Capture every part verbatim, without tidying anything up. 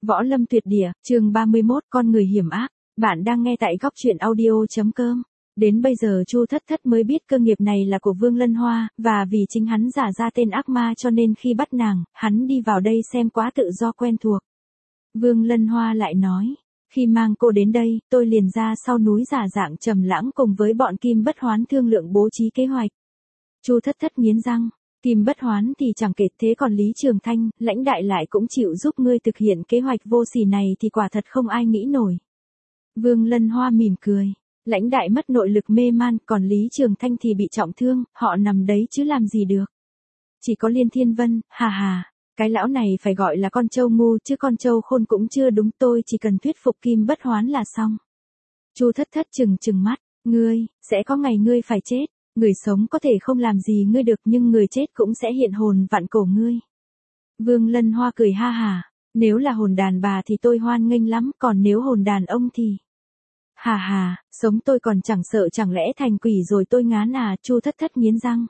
Võ Lâm Tuyệt Địa, chương ba mươi mốt, con người hiểm ác. Bạn đang nghe tại góc truyện audio chấm com. Đến bây giờ Chu Thất Thất mới biết cơ nghiệp này là của Vương Lân Hoa, và vì chính hắn giả ra tên ác ma cho nên khi bắt nàng, hắn đi vào đây xem quá tự do quen thuộc. Vương Lân Hoa lại nói, khi mang cô đến đây, tôi liền ra sau núi giả dạng Trầm Lãng cùng với bọn Kim Bất Hoán thương lượng bố trí kế hoạch. Chu Thất Thất nghiến răng. Kim Bất Hoán thì chẳng kể, thế còn Lý Trường Thanh, lãnh đại lại cũng chịu giúp ngươi thực hiện kế hoạch vô sỉ này thì quả thật không ai nghĩ nổi. Vương Lân Hoa mỉm cười, lãnh đại mất nội lực mê man, còn Lý Trường Thanh thì bị trọng thương, họ nằm đấy chứ làm gì được. Chỉ có Liên Thiên Vân, hà hà, cái lão này phải gọi là con trâu ngu chứ con trâu khôn cũng chưa đúng, tôi chỉ cần thuyết phục Kim Bất Hoán là xong. Chu Thất Thất trừng trừng mắt, ngươi, sẽ có ngày ngươi phải chết. Người sống có thể không làm gì ngươi được nhưng người chết cũng sẽ hiện hồn vặn cổ ngươi. Vương Lân Hoa cười ha hả, nếu là hồn đàn bà thì tôi hoan nghênh lắm, còn nếu hồn đàn ông thì... Hà hà, sống tôi còn chẳng sợ, chẳng lẽ thành quỷ rồi tôi ngán à. Chu Thất Thất nghiến răng.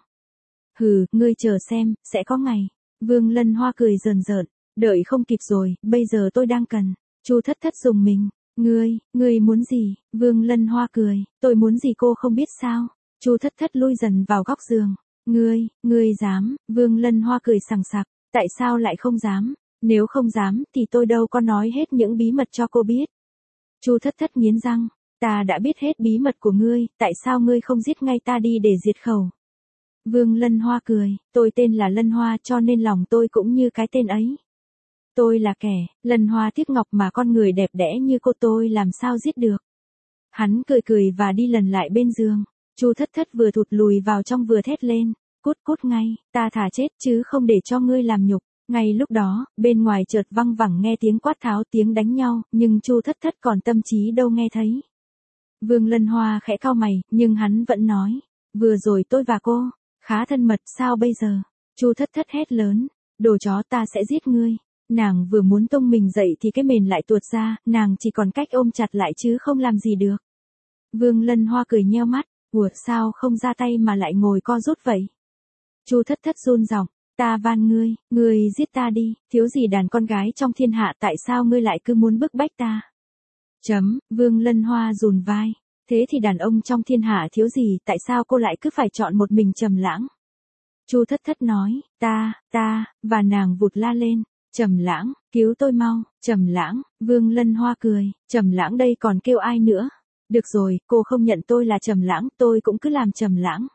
Hừ, ngươi chờ xem, sẽ có ngày. Vương Lân Hoa cười rờn rợn, đợi không kịp rồi, bây giờ tôi đang cần. Chu Thất Thất dùng mình, ngươi, ngươi muốn gì? Vương Lân Hoa cười, tôi muốn gì cô không biết sao? Chu Thất Thất lui dần vào góc giường. Ngươi, ngươi dám? Vương Lân Hoa cười sằng sặc, tại sao lại không dám? Nếu không dám thì tôi đâu có nói hết những bí mật cho cô biết. Chu Thất Thất nghiến răng, ta đã biết hết bí mật của ngươi, tại sao ngươi không giết ngay ta đi để diệt khẩu? Vương Lân Hoa cười, tôi tên là Lân Hoa cho nên lòng tôi cũng như cái tên ấy. Tôi là kẻ, Lân Hoa tiếc ngọc mà con người đẹp đẽ như cô tôi làm sao giết được. Hắn cười cười và đi lần lại bên giường. Chu Thất Thất vừa thụt lùi vào trong vừa thét lên, cút cút ngay, ta thà chết chứ không để cho ngươi làm nhục. Ngay lúc đó, bên ngoài chợt văng vẳng nghe tiếng quát tháo, tiếng đánh nhau, nhưng Chu Thất Thất còn tâm trí đâu nghe thấy. Vương Lân Hoa khẽ cau mày, nhưng hắn vẫn nói, vừa rồi tôi và cô, khá thân mật, sao bây giờ? Chu Thất Thất hét lớn, đồ chó, ta sẽ giết ngươi. Nàng vừa muốn tung mình dậy thì cái mền lại tuột ra, nàng chỉ còn cách ôm chặt lại chứ không làm gì được. Vương Lân Hoa cười nheo mắt. Ủa, sao không ra tay mà lại ngồi co rút vậy? Chu Thất Thất run giọng, ta van ngươi, ngươi giết ta đi, thiếu gì đàn con gái trong thiên hạ, tại sao ngươi lại cứ muốn bức bách ta? Chấm, Vương Lân Hoa rùn vai, thế thì đàn ông trong thiên hạ thiếu gì, tại sao cô lại cứ phải chọn một mình Trầm Lãng? Chu Thất Thất nói, ta, ta, và nàng vụt la lên, Trầm Lãng, cứu tôi mau, Trầm Lãng. Vương Lân Hoa cười, Trầm Lãng đây còn kêu ai nữa? Được rồi, cô không nhận tôi là Trầm Lãng, tôi cũng cứ làm Trầm Lãng.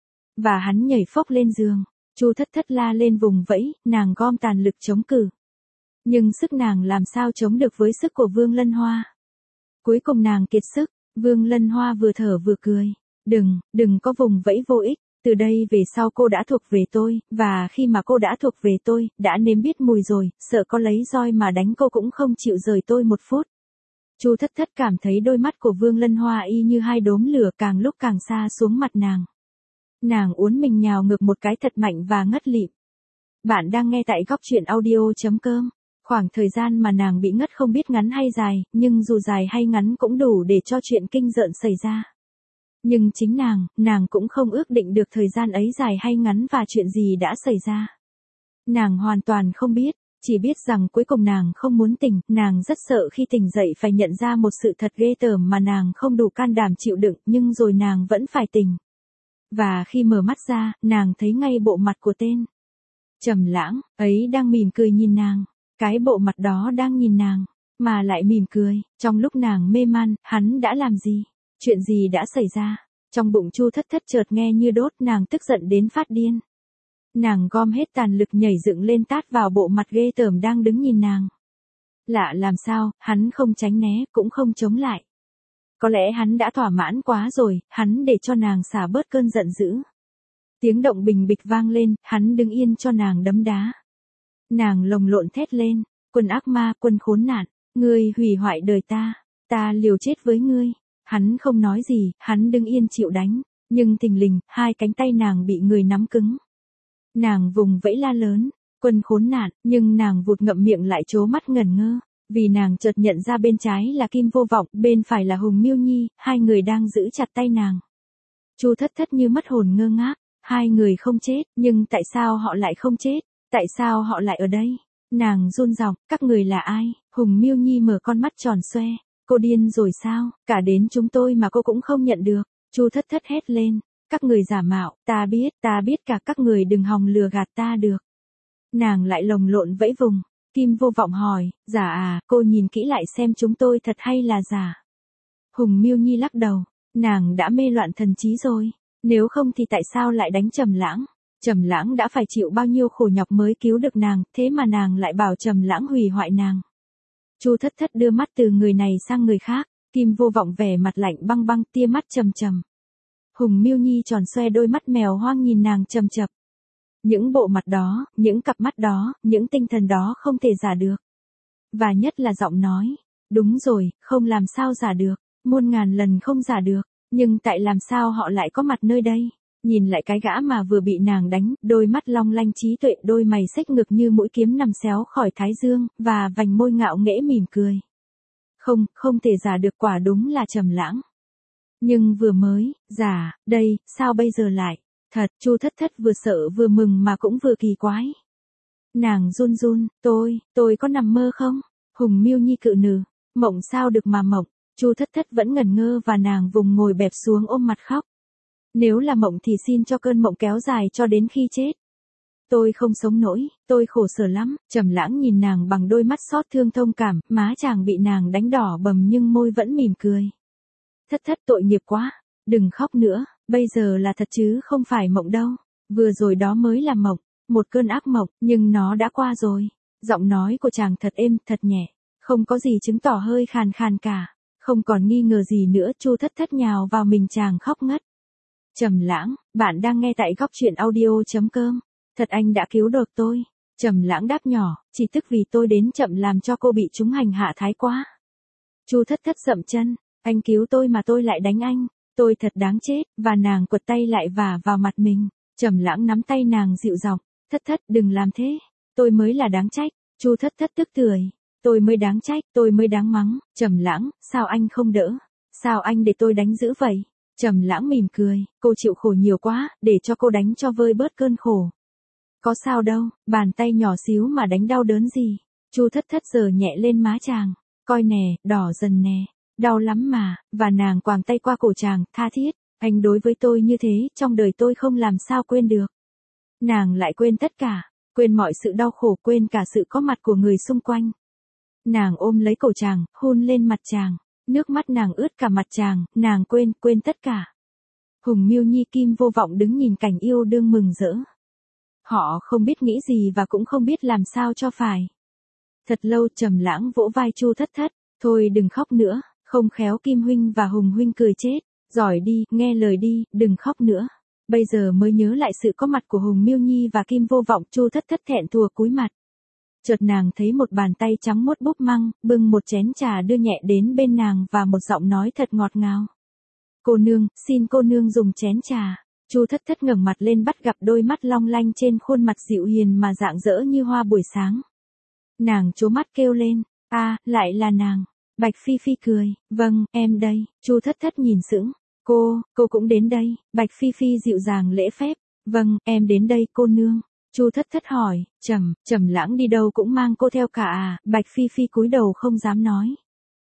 Và hắn nhảy phốc lên giường. Chu Thất Thất la lên vùng vẫy, nàng gom tàn lực chống cự. Nhưng sức nàng làm sao chống được với sức của Vương Lân Hoa. Cuối cùng nàng kiệt sức, Vương Lân Hoa vừa thở vừa cười. Đừng, đừng có vùng vẫy vô ích, từ đây về sau cô đã thuộc về tôi, và khi mà cô đã thuộc về tôi, đã nếm biết mùi rồi, sợ có lấy roi mà đánh cô cũng không chịu rời tôi một phút. Chu Thất Thất cảm thấy đôi mắt của Vương Lân Hoa y như hai đốm lửa càng lúc càng xa xuống mặt nàng. Nàng uốn mình nhào ngược một cái thật mạnh và ngất lịm. Bạn đang nghe tại góc truyện audio chấm com. Khoảng thời gian mà nàng bị ngất không biết ngắn hay dài, nhưng dù dài hay ngắn cũng đủ để cho chuyện kinh rợn xảy ra. Nhưng chính nàng, nàng cũng không ước định được thời gian ấy dài hay ngắn và chuyện gì đã xảy ra. Nàng hoàn toàn không biết. Chỉ biết rằng cuối cùng nàng không muốn tỉnh, nàng rất sợ khi tỉnh dậy phải nhận ra một sự thật ghê tởm mà nàng không đủ can đảm chịu đựng, nhưng rồi nàng vẫn phải tỉnh. Và khi mở mắt ra, nàng thấy ngay bộ mặt của tên Trầm Lãng ấy đang mỉm cười nhìn nàng. Cái bộ mặt đó đang nhìn nàng, mà lại mỉm cười. Trong lúc nàng mê man, hắn đã làm gì? Chuyện gì đã xảy ra? Trong bụng Chu Thất Thất chợt nghe như đốt, nàng tức giận đến phát điên. Nàng gom hết tàn lực nhảy dựng lên tát vào bộ mặt ghê tởm đang đứng nhìn nàng. Lạ làm sao, hắn không tránh né, cũng không chống lại. Có lẽ hắn đã thỏa mãn quá rồi, hắn để cho nàng xả bớt cơn giận dữ. Tiếng động bình bịch vang lên, hắn đứng yên cho nàng đấm đá. Nàng lồng lộn thét lên, quân ác ma, quân khốn nạn, ngươi hủy hoại đời ta, ta liều chết với ngươi. Hắn không nói gì, hắn đứng yên chịu đánh, nhưng thình lình, hai cánh tay nàng bị người nắm cứng. Nàng vùng vẫy la lớn, quân khốn nạn, nhưng nàng vụt ngậm miệng lại trố mắt ngẩn ngơ, vì nàng chợt nhận ra bên trái là Kim Vô Vọng, bên phải là Hùng Miêu Nhi, hai người đang giữ chặt tay nàng. Chu Thất Thất như mất hồn ngơ ngác, hai người không chết, nhưng tại sao họ lại không chết, tại sao họ lại ở đây? Nàng run giọng, các người là ai? Hùng Miêu Nhi mở con mắt tròn xoe, cô điên rồi sao, cả đến chúng tôi mà cô cũng không nhận được. Chu Thất Thất hét lên, các người giả mạo, ta biết, ta biết cả các người đừng hòng lừa gạt ta được. Nàng lại lồng lộn vẫy vùng, Kim Vô Vọng hỏi, giả à, cô nhìn kỹ lại xem chúng tôi thật hay là giả. Hùng Miêu Nhi lắc đầu, nàng đã mê loạn thần trí rồi, nếu không thì tại sao lại đánh Trầm Lãng? Trầm Lãng đã phải chịu bao nhiêu khổ nhọc mới cứu được nàng, thế mà nàng lại bảo Trầm Lãng hủy hoại nàng. Chu Thất Thất đưa mắt từ người này sang người khác, Kim Vô Vọng vẻ mặt lạnh băng băng, tia mắt trầm trầm. Hùng Miêu Nhi tròn xoe đôi mắt mèo hoang nhìn nàng trầm chập. Những bộ mặt đó, những cặp mắt đó, những tinh thần đó không thể giả được. Và nhất là giọng nói, đúng rồi, không làm sao giả được, muôn ngàn lần không giả được, nhưng tại làm sao họ lại có mặt nơi đây? Nhìn lại cái gã mà vừa bị nàng đánh, đôi mắt long lanh trí tuệ, đôi mày xếch ngực như mũi kiếm nằm xéo khỏi thái dương, và vành môi ngạo nghễ mỉm cười. Không, không thể giả được, quả đúng là Trầm Lãng. Nhưng vừa mới, giả, đây, sao bây giờ lại? Thật, Chu Thất Thất vừa sợ vừa mừng mà cũng vừa kỳ quái. Nàng run run, tôi, tôi có nằm mơ không? Hùng Miêu Nhi cự nừ, mộng sao được mà mộng? Chu Thất Thất vẫn ngẩn ngơ và nàng vùng ngồi bẹp xuống ôm mặt khóc. Nếu là mộng thì xin cho cơn mộng kéo dài cho đến khi chết. Tôi không sống nổi, tôi khổ sở lắm. Trầm Lãng nhìn nàng bằng đôi mắt xót thương thông cảm, má chàng bị nàng đánh đỏ bầm nhưng môi vẫn mỉm cười. Thất Thất tội nghiệp quá, đừng khóc nữa, bây giờ là thật chứ không phải mộng đâu. Vừa rồi đó mới là mộng, một cơn ác mộng, nhưng nó đã qua rồi. Giọng nói của chàng thật êm, thật nhẹ, không có gì chứng tỏ hơi khàn khàn cả. Không còn nghi ngờ gì nữa, Chu Thất Thất nhào vào mình chàng khóc ngất. Trầm Lãng, bạn đang nghe tại góc truyện audio chấm com. Thật anh đã cứu được tôi. Trầm Lãng đáp nhỏ, chỉ tức vì tôi đến chậm làm cho cô bị chúng hành hạ thái quá. Chu Thất Thất dậm chân, anh cứu tôi mà tôi lại đánh anh, tôi thật đáng chết, và nàng quật tay lại vả vào mặt mình. Trầm Lãng nắm tay nàng dịu giọng, Thất Thất đừng làm thế, tôi mới là đáng trách. Chu Thất Thất tức tưởi, tôi mới đáng trách, tôi mới đáng mắng. Trầm Lãng, sao anh không đỡ? Sao anh để tôi đánh dữ vậy? Trầm Lãng mỉm cười, cô chịu khổ nhiều quá, để cho cô đánh cho vơi bớt cơn khổ. Có sao đâu, bàn tay nhỏ xíu mà đánh đau đớn gì. Chu Thất Thất giở nhẹ lên má chàng, coi nè, đỏ dần nè, đau lắm mà, và nàng quàng tay qua cổ chàng, tha thiết, anh đối với tôi như thế, trong đời tôi không làm sao quên được. Nàng lại quên tất cả, quên mọi sự đau khổ, quên cả sự có mặt của người xung quanh. Nàng ôm lấy cổ chàng, hôn lên mặt chàng, nước mắt nàng ướt cả mặt chàng, nàng quên, quên tất cả. Hùng Miêu Nhi, Kim Vô Vọng đứng nhìn cảnh yêu đương mừng rỡ. Họ không biết nghĩ gì và cũng không biết làm sao cho phải. Thật lâu Trầm Lãng vỗ vai Chu Thất Thất, thôi đừng khóc nữa, không khéo Kim huynh và Hùng huynh cười chết, giỏi đi, nghe lời đi, đừng khóc nữa. Bây giờ mới nhớ lại sự có mặt của Hùng Miêu Nhi và Kim Vô Vọng, Chu Thất Thất thẹn thùa cúi mặt. Chợt nàng thấy một bàn tay trắng muốt búp măng, bưng một chén trà đưa nhẹ đến bên nàng và một giọng nói thật ngọt ngào. Cô nương, xin cô nương dùng chén trà. Chu Thất Thất ngẩng mặt lên bắt gặp đôi mắt long lanh trên khuôn mặt dịu hiền mà rạng rỡ như hoa buổi sáng. Nàng trố mắt kêu lên, a, à, lại là nàng. Bạch Phi Phi cười, vâng, em đây. Chu Thất Thất nhìn sững, cô, cô cũng đến đây. Bạch Phi Phi dịu dàng lễ phép, vâng, em đến đây cô nương. Chu Thất Thất hỏi, Trầm, Trầm Lãng đi đâu cũng mang cô theo cả à? Bạch Phi Phi cúi đầu không dám nói.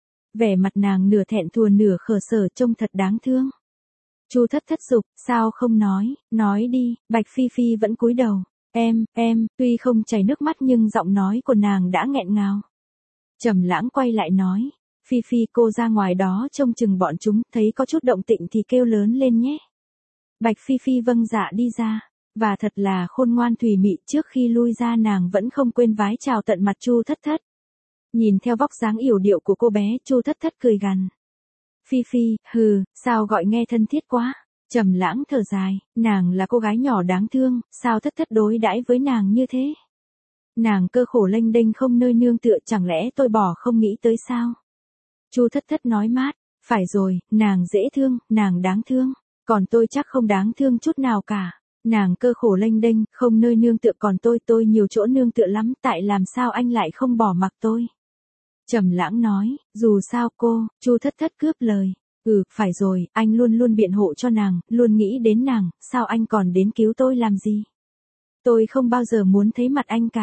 Vẻ mặt nàng nửa thẹn thùa nửa khờ sở trông thật đáng thương. Chu Thất Thất giục, sao không nói, nói đi. Bạch Phi Phi vẫn cúi đầu, em, em, tuy không chảy nước mắt nhưng giọng nói của nàng đã nghẹn ngào. Trầm Lãng quay lại nói, Phi Phi cô ra ngoài đó trông chừng bọn chúng, thấy có chút động tĩnh thì kêu lớn lên nhé. Bạch Phi Phi vâng dạ đi ra. Và thật là khôn ngoan thùy mị, trước khi lui ra nàng vẫn không quên vái chào tận mặt Chu Thất Thất. Nhìn theo vóc dáng yểu điệu của cô bé, Chu Thất Thất cười gằn. Phi Phi, hừ, sao gọi nghe thân thiết quá. Trầm Lãng thở dài, nàng là cô gái nhỏ đáng thương, sao Thất Thất đối đãi với nàng như thế? Nàng cơ khổ lênh đênh không nơi nương tựa, chẳng lẽ tôi bỏ không nghĩ tới sao? Chu Thất Thất nói mát, phải rồi, nàng dễ thương, nàng đáng thương, còn tôi chắc không đáng thương chút nào cả. Nàng cơ khổ lênh đênh, không nơi nương tựa, còn tôi, tôi nhiều chỗ nương tựa lắm, tại làm sao anh lại không bỏ mặc tôi? Trầm Lãng nói, dù sao cô, Chu Thất Thất cướp lời. Ừ, phải rồi, anh luôn luôn biện hộ cho nàng, luôn nghĩ đến nàng, sao anh còn đến cứu tôi làm gì? Tôi không bao giờ muốn thấy mặt anh cả.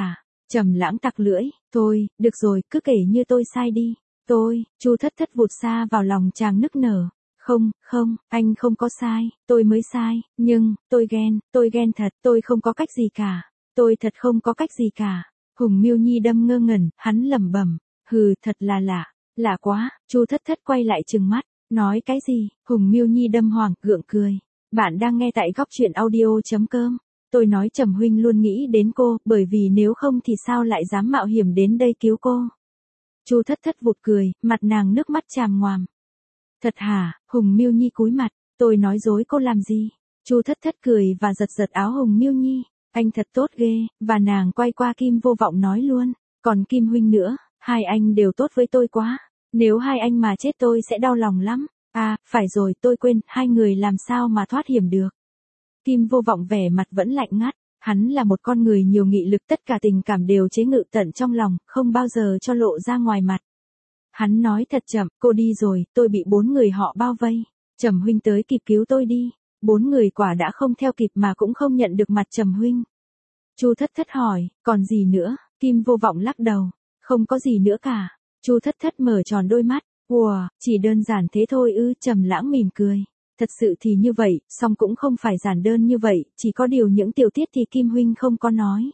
Trầm Lãng tặc lưỡi, thôi, được rồi, cứ kể như tôi sai đi. Tôi, Chu Thất Thất vụt xa vào lòng chàng nức nở. Không, không, anh không có sai, tôi mới sai, nhưng, tôi ghen, tôi ghen thật, tôi không có cách gì cả. Tôi thật không có cách gì cả. Hùng Miêu Nhi đâm ngơ ngẩn, hắn lẩm bẩm, hừ, thật là lạ, lạ quá. Chu Thất Thất quay lại trừng mắt, nói cái gì? Hùng Miêu Nhi đâm hoàng, gượng cười. Bạn đang nghe tại góc truyện audio chấm com. Tôi nói Trầm huynh luôn nghĩ đến cô, bởi vì nếu không thì sao lại dám mạo hiểm đến đây cứu cô. Chu Thất Thất vụt cười, mặt nàng nước mắt tràm ngoàm. Thật hả? Hùng Miêu Nhi cúi mặt, tôi nói dối cô làm gì? Chu Thất Thất cười và giật giật áo Hùng Miêu Nhi, anh thật tốt ghê, và nàng quay qua Kim Vô Vọng nói luôn, còn Kim huynh nữa, hai anh đều tốt với tôi quá, nếu hai anh mà chết tôi sẽ đau lòng lắm. À, phải rồi, tôi quên, hai người làm sao mà thoát hiểm được. Kim Vô Vọng vẻ mặt vẫn lạnh ngắt, hắn là một con người nhiều nghị lực, tất cả tình cảm đều chế ngự tận trong lòng, không bao giờ cho lộ ra ngoài mặt. Hắn nói thật chậm, cô đi rồi, tôi bị bốn người họ bao vây. Trầm huynh tới kịp cứu tôi đi. Bốn người quả đã không theo kịp mà cũng không nhận được mặt Trầm huynh. Chu Thất Thất hỏi, còn gì nữa? Kim Vô Vọng lắc đầu, không có gì nữa cả. Chu Thất Thất mở tròn đôi mắt, wow, chỉ đơn giản thế thôi ư? Trầm Lãng mỉm cười, thật sự thì như vậy, song cũng không phải giản đơn như vậy, chỉ có điều những tiểu tiết thì Kim huynh không có nói.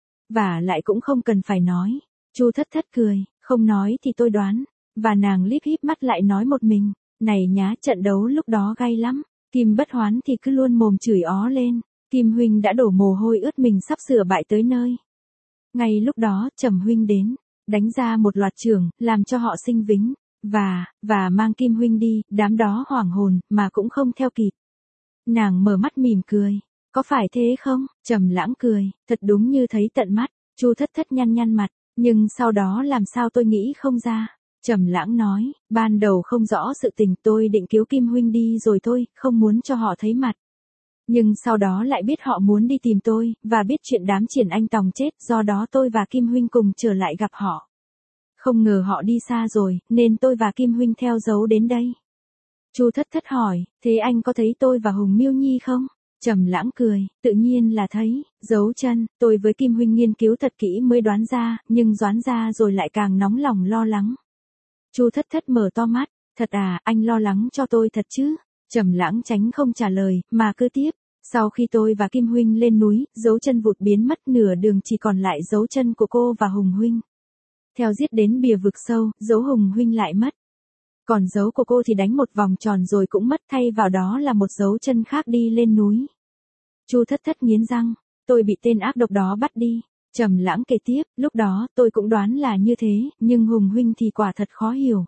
Và lại cũng không cần phải nói. Chu Thất Thất cười, không nói thì tôi đoán. Và nàng líp híp mắt lại nói một mình, này nhá, trận đấu lúc đó gay lắm. Kim Bất Hoán thì cứ luôn mồm chửi ó lên. Kim huynh đã đổ mồ hôi ướt mình sắp sửa bại tới nơi. Ngay lúc đó, Trầm huynh đến, đánh ra một loạt chưởng, làm cho họ sinh vĩnh, và, và mang Kim huynh đi, đám đó hoảng hồn, mà cũng không theo kịp. Nàng mở mắt mỉm cười, có phải thế không? Trầm Lãng cười, thật đúng như thấy tận mắt. Chu Thất Thất nhăn nhăn mặt, nhưng sau đó làm sao tôi nghĩ không ra. Trầm Lãng nói, ban đầu không rõ sự tình, tôi định cứu Kim huynh đi rồi thôi, không muốn cho họ thấy mặt. Nhưng sau đó lại biết họ muốn đi tìm tôi, và biết chuyện đám Triển Anh Tòng chết, do đó tôi và Kim huynh cùng trở lại gặp họ. Không ngờ họ đi xa rồi, nên tôi và Kim huynh theo dấu đến đây. Chu Thất Thất hỏi, thế anh có thấy tôi và Hùng Miêu Nhi không? Trầm Lãng cười, tự nhiên là thấy, dấu chân, tôi với Kim huynh nghiên cứu thật kỹ mới đoán ra, nhưng đoán ra rồi lại càng nóng lòng lo lắng. Chu Thất Thất mở to mắt, thật à, anh lo lắng cho tôi thật chứ? Trầm Lãng tránh không trả lời, mà cứ tiếp, sau khi tôi và Kim huynh lên núi, dấu chân vụt biến mất, nửa đường chỉ còn lại dấu chân của cô và Hùng huynh. Theo giết đến bìa vực sâu, dấu Hùng huynh lại mất. Còn dấu của cô thì đánh một vòng tròn rồi cũng mất, thay vào đó là một dấu chân khác đi lên núi. Chu Thất Thất nghiến răng, tôi bị tên ác độc đó bắt đi. Trầm Lãng kể tiếp, lúc đó tôi cũng đoán là như thế, nhưng Hùng huynh thì quả thật khó hiểu.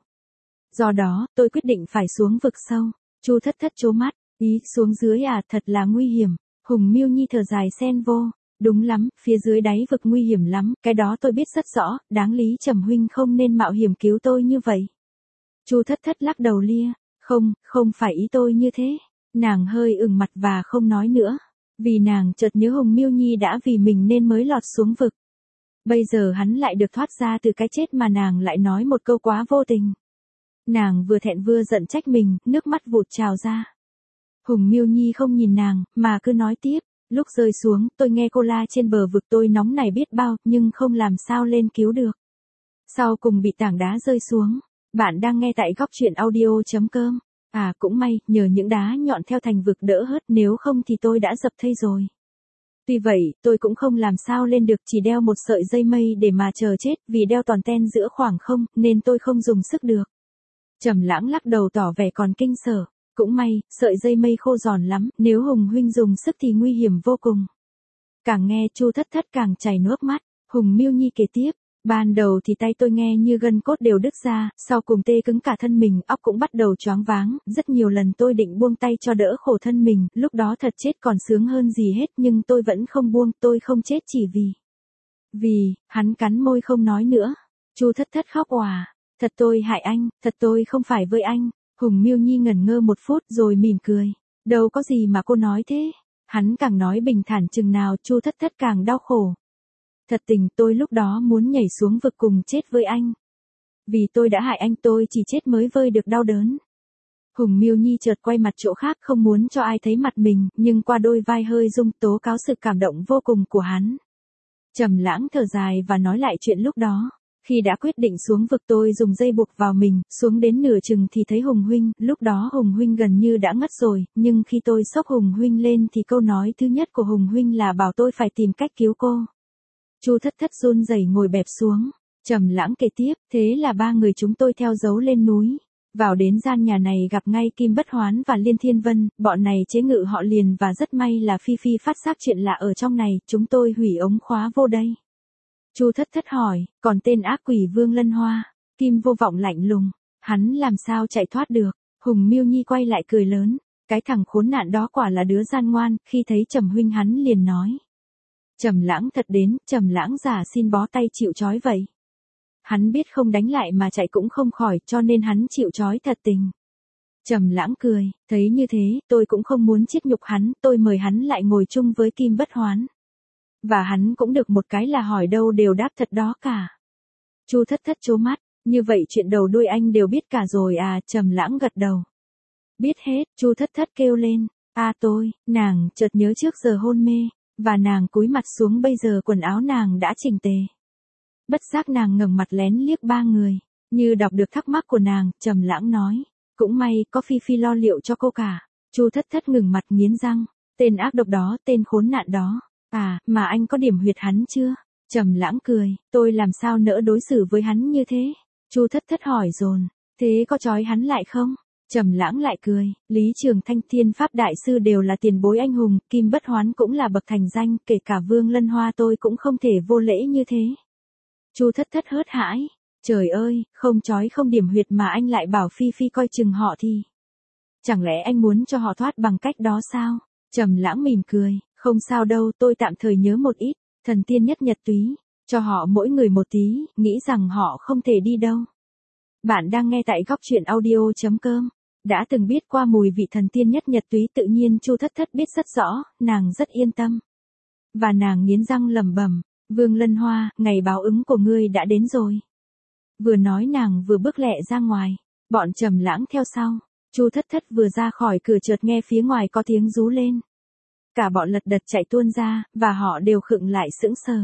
Do đó, tôi quyết định phải xuống vực sâu. Chu Thất Thất trố mắt, ý, xuống dưới à, thật là nguy hiểm. Hùng Miêu Nhi thở dài xen vô, đúng lắm, phía dưới đáy vực nguy hiểm lắm, cái đó tôi biết rất rõ, đáng lý Trầm huynh không nên mạo hiểm cứu tôi như vậy. Chu Thất Thất lắc đầu lia, không, không phải ý tôi như thế. Nàng hơi ửng mặt và không nói nữa, vì nàng chợt nhớ Hùng Miêu Nhi đã vì mình nên mới lọt xuống vực. Bây giờ hắn lại được thoát ra từ cái chết mà nàng lại nói một câu quá vô tình. Nàng vừa thẹn vừa giận trách mình, nước mắt vụt trào ra. Hùng Miêu Nhi không nhìn nàng, mà cứ nói tiếp, lúc rơi xuống, tôi nghe cô la trên bờ vực, tôi nóng này biết bao, nhưng không làm sao lên cứu được. Sau cùng bị tảng đá rơi xuống. Bạn đang nghe tại góc truyện audio chấm com. À cũng may, nhờ những đá nhọn theo thành vực đỡ hớt, nếu không thì tôi đã dập thây rồi. Tuy vậy, tôi cũng không làm sao lên được, chỉ đeo một sợi dây mây để mà chờ chết, vì đeo toàn ten giữa khoảng không, nên tôi không dùng sức được. Trầm Lãng lắc đầu tỏ vẻ còn kinh sợ, cũng may, sợi dây mây khô giòn lắm, nếu Hùng huynh dùng sức thì nguy hiểm vô cùng. Càng nghe Chu Thất Thất càng chảy nước mắt. Hùng Miêu Nhi kể tiếp, ban đầu thì tay tôi nghe như gân cốt đều đứt ra, sau cùng tê cứng cả thân mình, óc cũng bắt đầu choáng váng, rất nhiều lần tôi định buông tay cho đỡ khổ thân mình, lúc đó thật chết còn sướng hơn gì hết, nhưng tôi vẫn không buông, tôi không chết chỉ vì... Vì, hắn cắn môi không nói nữa. Chu Thất Thất khóc òa, thật tôi hại anh, thật tôi không phải với anh. Hùng Miêu Nhi ngẩn ngơ một phút rồi mỉm cười, đâu có gì mà cô nói thế. Hắn càng nói bình thản chừng nào, Chu Thất Thất càng đau khổ. Thật tình tôi lúc đó muốn nhảy xuống vực cùng chết với anh. Vì tôi đã hại anh, tôi chỉ chết mới vơi được đau đớn. Hùng Miêu Nhi chợt quay mặt chỗ khác, không muốn cho ai thấy mặt mình, nhưng qua đôi vai hơi rung tố cáo sự cảm động vô cùng của hắn. Trầm Lãng thở dài và nói lại chuyện lúc đó. Khi đã quyết định xuống vực tôi dùng dây buộc vào mình, xuống đến nửa chừng thì thấy Hùng huynh, lúc đó Hùng huynh gần như đã ngất rồi, nhưng khi tôi xốc Hùng huynh lên thì câu nói thứ nhất của Hùng huynh là bảo tôi phải tìm cách cứu cô. Chu Thất Thất run rẩy ngồi bẹp xuống. Trầm Lãng kể tiếp, thế là ba người chúng tôi theo dấu lên núi. Vào đến gian nhà này gặp ngay Kim Bất Hoán và Liên Thiên Vân, bọn này chế ngự họ liền và rất may là Phi Phi phát giác chuyện lạ ở trong này, chúng tôi hủy ống khóa vô đây. Chu Thất Thất hỏi, còn tên ác quỷ Vương Lân Hoa, Kim Vô Vọng lạnh lùng, hắn làm sao chạy thoát được? Hùng Miêu Nhi quay lại cười lớn, cái thằng khốn nạn đó quả là đứa gian ngoan, khi thấy Trầm huynh hắn liền nói. Trầm Lãng thật đến, Trầm Lãng giả xin bó tay chịu trói vậy. Hắn biết không đánh lại mà chạy cũng không khỏi, cho nên hắn chịu trói thật tình. Trầm Lãng cười, thấy như thế, tôi cũng không muốn chiết nhục hắn, tôi mời hắn lại ngồi chung với Kim Bất Hoán. Và hắn cũng được một cái là hỏi đâu đều đáp thật đó cả. Chu Thất Thất trố mắt, như vậy chuyện đầu đuôi anh đều biết cả rồi à? Trầm Lãng gật đầu. Biết hết, Chu Thất Thất kêu lên, a à tôi, nàng chợt nhớ trước giờ hôn mê, và nàng cúi mặt xuống bây giờ quần áo nàng đã chỉnh tề. Bất giác nàng ngẩng mặt lén liếc ba người, như đọc được thắc mắc của nàng, Trầm Lãng nói, cũng may có Phi Phi lo liệu cho cô cả. Chu Thất Thất ngừng mặt nghiến răng, tên ác độc đó, tên khốn nạn đó. À, mà anh có điểm huyệt hắn chưa? Trầm Lãng cười, tôi làm sao nỡ đối xử với hắn như thế? Chu Thất Thất hỏi dồn, thế có trói hắn lại không? Trầm Lãng lại cười, Lý Trường Thanh Thiên Pháp Đại Sư đều là tiền bối anh hùng, Kim Bất Hoán cũng là bậc thành danh, kể cả Vương Lân Hoa tôi cũng không thể vô lễ như thế. Chu Thất Thất hớt hãi, trời ơi, không trói không điểm huyệt mà anh lại bảo Phi Phi coi chừng họ thì. Chẳng lẽ anh muốn cho họ thoát bằng cách đó sao? Trầm Lãng mỉm cười, không sao đâu, tôi tạm thời nhớ một ít, thần tiên nhất nhật túy, cho họ mỗi người một tí, nghĩ rằng họ không thể đi đâu. Bạn đang nghe tại góc truyện audio chấm com. Đã từng biết qua mùi vị thần tiên nhất nhật túy tự nhiên Chu Thất Thất biết rất rõ, nàng rất yên tâm. Và nàng nghiến răng lẩm bẩm, Vương Lân Hoa, ngày báo ứng của ngươi đã đến rồi. Vừa nói nàng vừa bước lẹ ra ngoài, bọn Trầm Lãng theo sau. Chu Thất Thất vừa ra khỏi cửa chợt nghe phía ngoài có tiếng rú lên. Cả bọn lật đật chạy tuôn ra, và họ đều khựng lại sững sờ.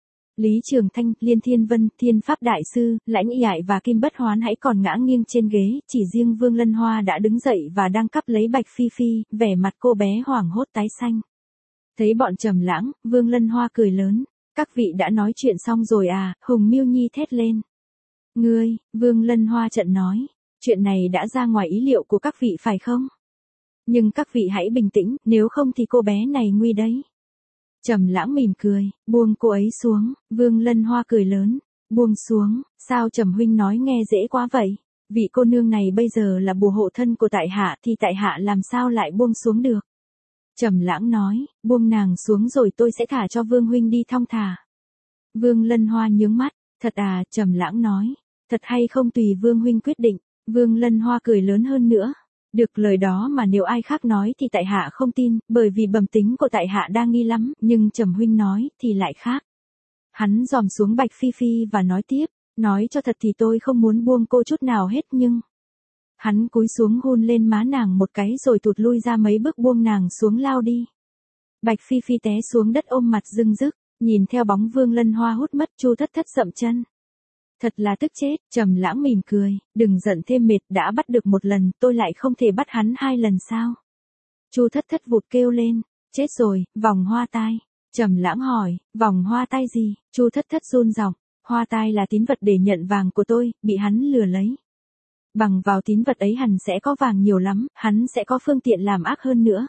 Lý Trường Thanh, Liên Thiên Vân, Thiên Pháp Đại Sư, Lãnh Y Ải và Kim Bất Hoán hãy còn ngã nghiêng trên ghế, chỉ riêng Vương Lân Hoa đã đứng dậy và đang cắp lấy Bạch Phi Phi, vẻ mặt cô bé hoảng hốt tái xanh. Thấy bọn Trầm Lãng, Vương Lân Hoa cười lớn, các vị đã nói chuyện xong rồi à? Hùng Miêu Nhi thét lên. Ngươi, Vương Lân Hoa trợn nói, chuyện này đã ra ngoài ý liệu của các vị phải không? Nhưng các vị hãy bình tĩnh, nếu không thì cô bé này nguy đấy. Trầm Lãng mỉm cười, buông cô ấy xuống. Vương Lân Hoa cười lớn, buông xuống, sao Trầm huynh nói nghe dễ quá vậy? Vị cô nương này bây giờ là bùa hộ thân của tại hạ thì tại hạ làm sao lại buông xuống được? Trầm Lãng nói, buông nàng xuống rồi tôi sẽ thả cho Vương huynh đi thong thả. Vương Lân Hoa nhướng mắt, thật à? Trầm Lãng nói, thật hay không tùy Vương huynh quyết định. Vương Lân Hoa cười lớn hơn nữa. Được, lời đó mà nếu ai khác nói thì tại hạ không tin, bởi vì bẩm tính của tại hạ đa nghi lắm, nhưng Trầm huynh nói thì lại khác. Hắn dòm xuống Bạch Phi Phi và nói tiếp, nói cho thật thì tôi không muốn buông cô chút nào hết nhưng... Hắn cúi xuống hôn lên má nàng một cái rồi tụt lui ra mấy bước buông nàng xuống lao đi. Bạch Phi Phi té xuống đất ôm mặt rưng rức, nhìn theo bóng Vương Lân Hoa hút mất. Chu Thất Thất dậm chân. Thật là tức chết. Trầm Lãng mỉm cười, đừng giận thêm mệt, đã bắt được một lần, tôi lại không thể bắt hắn hai lần sao? Chu Thất Thất vụt kêu lên, chết rồi, vòng hoa tai. Trầm Lãng hỏi, vòng hoa tai gì? Chu Thất Thất run giọng, hoa tai là tín vật để nhận vàng của tôi, bị hắn lừa lấy. Bằng vào tín vật ấy hẳn sẽ có vàng nhiều lắm, hắn sẽ có phương tiện làm ác hơn nữa.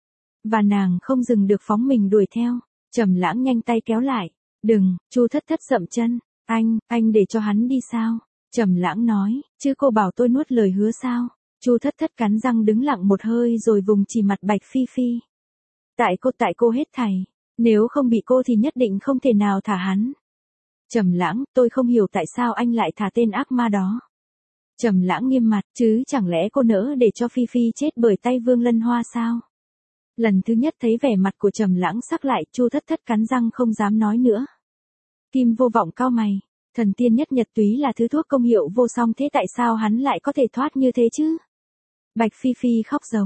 Và nàng không dừng được phóng mình đuổi theo. Trầm Lãng nhanh tay kéo lại, đừng. Chu Thất Thất dậm chân. Anh, anh để cho hắn đi sao? Trầm Lãng nói, chứ cô bảo tôi nuốt lời hứa sao? Chu Thất Thất cắn răng đứng lặng một hơi rồi vùng chỉ mặt Bạch Phi Phi. Tại cô, tại cô hết thảy. Nếu không bị cô thì nhất định không thể nào thả hắn. Trầm Lãng, tôi không hiểu tại sao anh lại thả tên ác ma đó. Trầm Lãng nghiêm mặt, chứ chẳng lẽ cô nỡ để cho Phi Phi chết bởi tay Vương Lân Hoa sao? Lần thứ nhất thấy vẻ mặt của Trầm Lãng sắc lại, Chu Thất Thất cắn răng không dám nói nữa. Kim Vô Vọng cau mày, thần tiên nhất nhật túy là thứ thuốc công hiệu vô song thế tại sao hắn lại có thể thoát như thế chứ? Bạch Phi Phi khóc giống,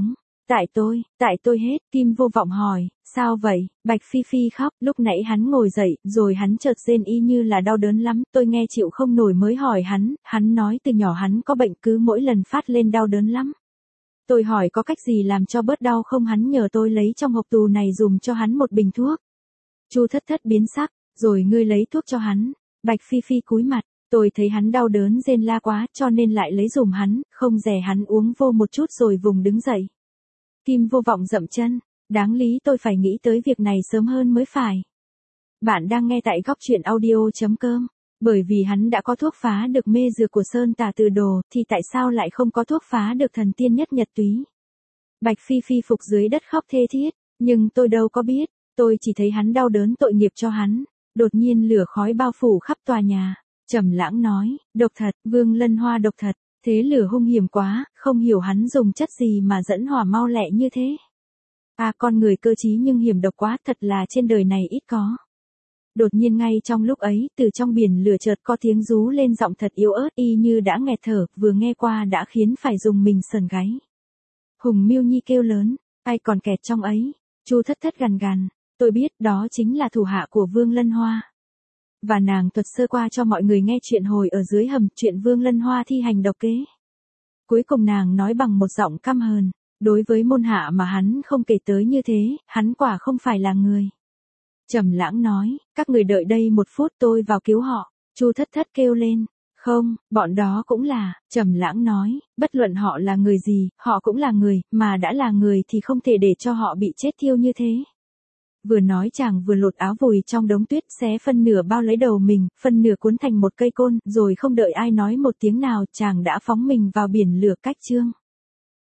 Tại tôi, tại tôi hết, Kim Vô Vọng hỏi, sao vậy, Bạch Phi Phi khóc, lúc nãy hắn ngồi dậy, rồi hắn chợt rên y như là đau đớn lắm, tôi nghe chịu không nổi mới hỏi hắn, hắn nói từ nhỏ hắn có bệnh cứ mỗi lần phát lên đau đớn lắm. Tôi hỏi có cách gì làm cho bớt đau không, hắn nhờ tôi lấy trong hộp tù này dùm cho hắn một bình thuốc. Chu Thất Thất biến sắc, rồi ngươi lấy thuốc cho hắn. Bạch Phi Phi cúi mặt, tôi thấy hắn đau đớn rên la quá cho nên lại lấy dùm hắn, không dè hắn uống vô một chút rồi vùng đứng dậy. Kim Vô Vọng dậm chân, đáng lý tôi phải nghĩ tới việc này sớm hơn mới phải. Bạn đang nghe tại góc truyện audio.com, bởi vì hắn đã có thuốc phá được mê dược của Sơn Tà Từ Đồ, thì tại sao lại không có thuốc phá được thần tiên nhất nhật túy? Bạch Phi Phi phục dưới đất khóc thê thiết, nhưng tôi đâu có biết, tôi chỉ thấy hắn đau đớn tội nghiệp cho hắn. Đột nhiên lửa khói bao phủ khắp tòa nhà, Trầm Lãng nói, độc thật, Vương Lân Hoa độc thật, thế lửa hung hiểm quá, không hiểu hắn dùng chất gì mà dẫn hỏa mau lẹ như thế. À, con người cơ trí nhưng hiểm độc quá, thật là trên đời này ít có. Đột nhiên ngay trong lúc ấy, từ trong biển lửa chợt có tiếng rú lên giọng thật yếu ớt y như đã nghẹt thở, vừa nghe qua đã khiến phải dùng mình sờn gáy. Hùng Miêu Nhi kêu lớn, ai còn kẹt trong ấy? Chu Thất Thất gằn gằn, tôi biết đó chính là thủ hạ của Vương Lân Hoa. Và nàng thuật sơ qua cho mọi người nghe chuyện hồi ở dưới hầm, chuyện Vương Lân Hoa thi hành độc kế. Cuối cùng nàng nói bằng một giọng căm hờn, đối với môn hạ mà hắn không kể tới như thế, hắn quả không phải là người. Trầm Lãng nói, các người đợi đây một phút tôi vào cứu họ. Chu Thất Thất kêu lên, không, bọn đó cũng là. Trầm Lãng nói, bất luận họ là người gì, họ cũng là người, mà đã là người thì không thể để cho họ bị chết thiêu như thế. Vừa nói chàng vừa lột áo vùi trong đống tuyết, xé phân nửa bao lấy đầu mình, phân nửa cuốn thành một cây côn, rồi không đợi ai nói một tiếng nào, chàng đã phóng mình vào biển lửa cách chương.